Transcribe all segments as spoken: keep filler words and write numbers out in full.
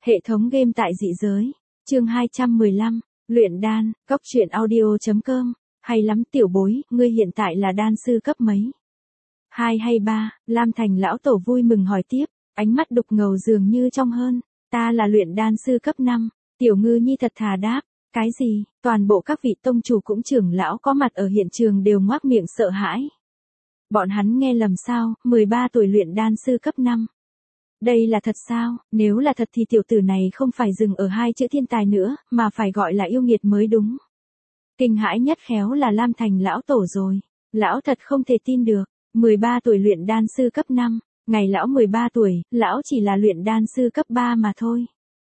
Hệ thống game tại dị giới. Chương hai trăm mười lăm, luyện đan, cốc truyện audio chấm com. Hay lắm tiểu bối, ngươi hiện tại là đan sư cấp mấy? Hai hay ba, Lam Thành lão tổ vui mừng hỏi tiếp, ánh mắt đục ngầu dường như trong hơn. Ta là luyện đan sư cấp năm, Tiểu Ngư Nhi thật thà đáp. Cái gì? Toàn bộ các vị tông chủ cũng trưởng lão có mặt ở hiện trường đều ngoác miệng sợ hãi. Bọn hắn nghe lầm sao? mười ba tuổi luyện đan sư cấp năm. Đây là thật sao? Nếu là thật thì tiểu tử này không phải dừng ở hai chữ thiên tài nữa, mà phải gọi là yêu nghiệt mới đúng. Kinh hãi nhất khéo là Lam Thành lão tổ rồi. Lão thật không thể tin được. mười ba tuổi luyện đan sư cấp năm. Ngày lão mười ba tuổi, lão chỉ là luyện đan sư cấp ba mà thôi.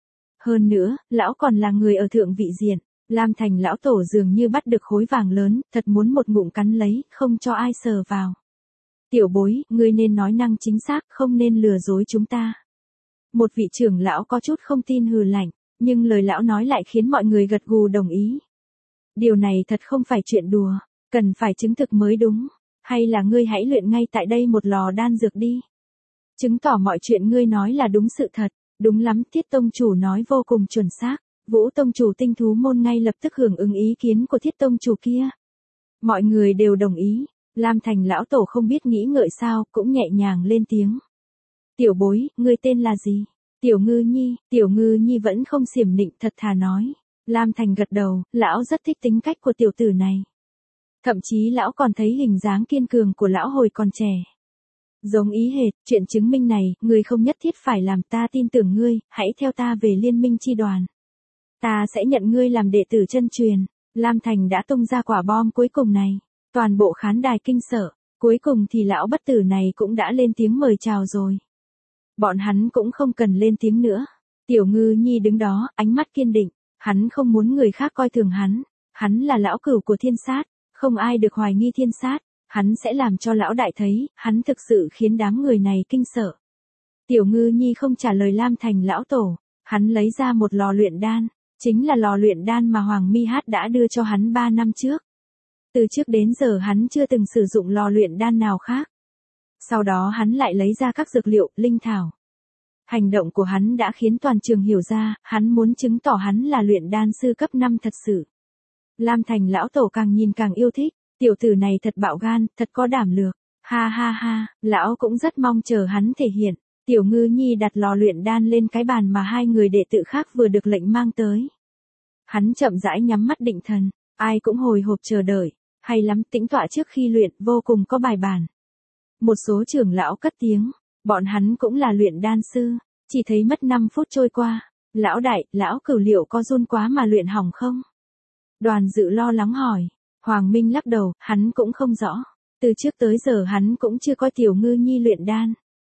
Hơn nữa, lão còn là người ở thượng vị diện. Lam Thành lão tổ dường như bắt được khối vàng lớn, thật muốn một ngụm cắn lấy, không cho ai sờ vào. Tiểu bối, ngươi nên nói năng chính xác, không nên lừa dối chúng ta. Một vị trưởng lão có chút không tin hừ lạnh, nhưng lời lão nói lại khiến mọi người gật gù đồng ý. Điều này thật không phải chuyện đùa, cần phải chứng thực mới đúng. Hay là ngươi hãy luyện ngay tại đây một lò đan dược đi. Chứng tỏ mọi chuyện ngươi nói là đúng sự thật. Đúng lắm, Thiết tông chủ nói vô cùng chuẩn xác. Vũ tông chủ tinh thú môn ngay lập tức hưởng ứng ý kiến của Thiết tông chủ kia. Mọi người đều đồng ý. Lam Thành lão tổ không biết nghĩ ngợi sao, cũng nhẹ nhàng lên tiếng. Tiểu bối, ngươi tên là gì? Tiểu Ngư Nhi. Tiểu Ngư Nhi vẫn không xiểm nịnh, thật thà nói. Lam Thành gật đầu, lão rất thích tính cách của tiểu tử này. Thậm chí lão còn thấy hình dáng kiên cường của lão hồi còn trẻ. Giống ý hệt, chuyện chứng minh này, ngươi không nhất thiết phải làm, ta tin tưởng ngươi, hãy theo ta về liên minh chi đoàn. Ta sẽ nhận ngươi làm đệ tử chân truyền. Lam Thành đã tung ra quả bom cuối cùng này. Toàn bộ khán đài kinh sợ, cuối cùng thì lão bất tử này cũng đã lên tiếng mời chào rồi. Bọn hắn cũng không cần lên tiếng nữa. Tiểu Ngư Nhi đứng đó, ánh mắt kiên định, hắn không muốn người khác coi thường hắn. Hắn là lão cửu của thiên sát, không ai được hoài nghi thiên sát. Hắn sẽ làm cho lão đại thấy, hắn thực sự khiến đám người này kinh sợ. Tiểu Ngư Nhi không trả lời Lam Thành lão tổ, hắn lấy ra một lò luyện đan, chính là lò luyện đan mà Hoàng Mi Hát đã đưa cho hắn ba năm trước. Từ trước đến giờ hắn chưa từng sử dụng lò luyện đan nào khác. Sau đó hắn lại lấy ra các dược liệu, linh thảo. Hành động của hắn đã khiến toàn trường hiểu ra, hắn muốn chứng tỏ hắn là luyện đan sư cấp năm thật sự. Lam Thành lão tổ càng nhìn càng yêu thích, tiểu tử này thật bạo gan, thật có đảm lược. Ha ha ha, lão cũng rất mong chờ hắn thể hiện. Tiểu Ngư Nhi đặt lò luyện đan lên cái bàn mà hai người đệ tử khác vừa được lệnh mang tới. Hắn chậm rãi nhắm mắt định thần, ai cũng hồi hộp chờ đợi. Hay lắm, tĩnh tọa trước khi luyện, vô cùng có bài bản. Một số trưởng lão cất tiếng, bọn hắn cũng là luyện đan sư, chỉ thấy mất năm phút trôi qua. Lão đại, lão cửu liệu có run quá mà luyện hỏng không? Đoàn dự lo lắng hỏi. Hoàng Minh lắc đầu, hắn cũng không rõ. Từ trước tới giờ hắn cũng chưa coi Tiểu Ngư Nhi luyện đan.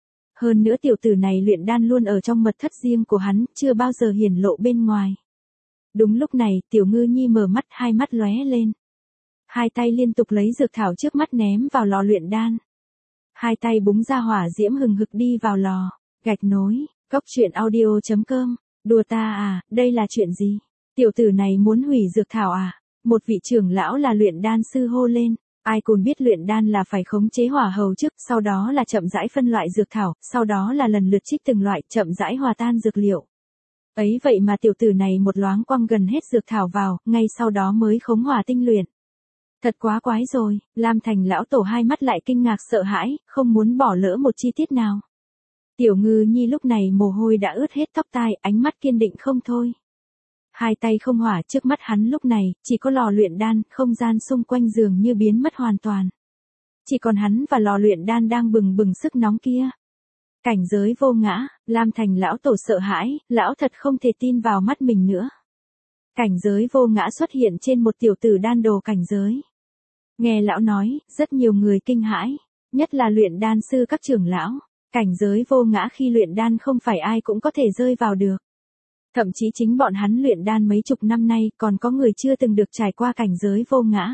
Hơn nữa tiểu tử này luyện đan luôn ở trong mật thất riêng của hắn, chưa bao giờ hiển lộ bên ngoài. Đúng lúc này, Tiểu Ngư Nhi mở mắt, hai mắt lóe lên. Hai tay liên tục lấy dược thảo trước mắt ném vào lò luyện đan. Hai tay búng ra hỏa diễm hừng hực đi vào lò. Gạch nối, cốc truyện audio chấm com. Đùa ta à, đây là chuyện gì? Tiểu tử này muốn hủy dược thảo à? Một vị trưởng lão là luyện đan sư hô lên. Ai cũng biết luyện đan là phải khống chế hỏa hầu trước, sau đó là chậm rãi phân loại dược thảo, sau đó là lần lượt trích từng loại, chậm rãi hòa tan dược liệu. Ấy vậy mà tiểu tử này một loáng quăng gần hết dược thảo vào, ngay sau đó mới khống hỏa tinh luyện. Thật quá quái rồi, Lam Thành lão tổ hai mắt lại kinh ngạc sợ hãi, không muốn bỏ lỡ một chi tiết nào. Tiểu Ngư Nhi lúc này mồ hôi đã ướt hết tóc tai, ánh mắt kiên định không thôi. Hai tay không hỏa, trước mắt hắn lúc này, chỉ có lò luyện đan, không gian xung quanh dường như biến mất hoàn toàn. Chỉ còn hắn và lò luyện đan đang bừng bừng sức nóng kia. Cảnh giới vô ngã, Lam Thành lão tổ sợ hãi, lão thật không thể tin vào mắt mình nữa. Cảnh giới vô ngã xuất hiện trên một tiểu tử đan đồ cảnh giới. Nghe lão nói, rất nhiều người kinh hãi, nhất là luyện đan sư các trưởng lão. Cảnh giới vô ngã khi luyện đan không phải ai cũng có thể rơi vào được. Thậm chí chính bọn hắn luyện đan mấy chục năm nay còn có người chưa từng được trải qua cảnh giới vô ngã.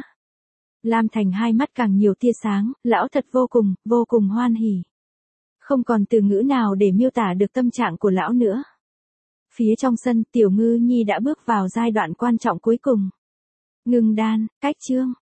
Lam Thành hai mắt càng nhiều tia sáng, lão thật vô cùng, vô cùng hoan hỉ. Không còn từ ngữ nào để miêu tả được tâm trạng của lão nữa. Phía trong sân, Tiểu Ngư Nhi đã bước vào giai đoạn quan trọng cuối cùng. Ngưng đan, cách chương.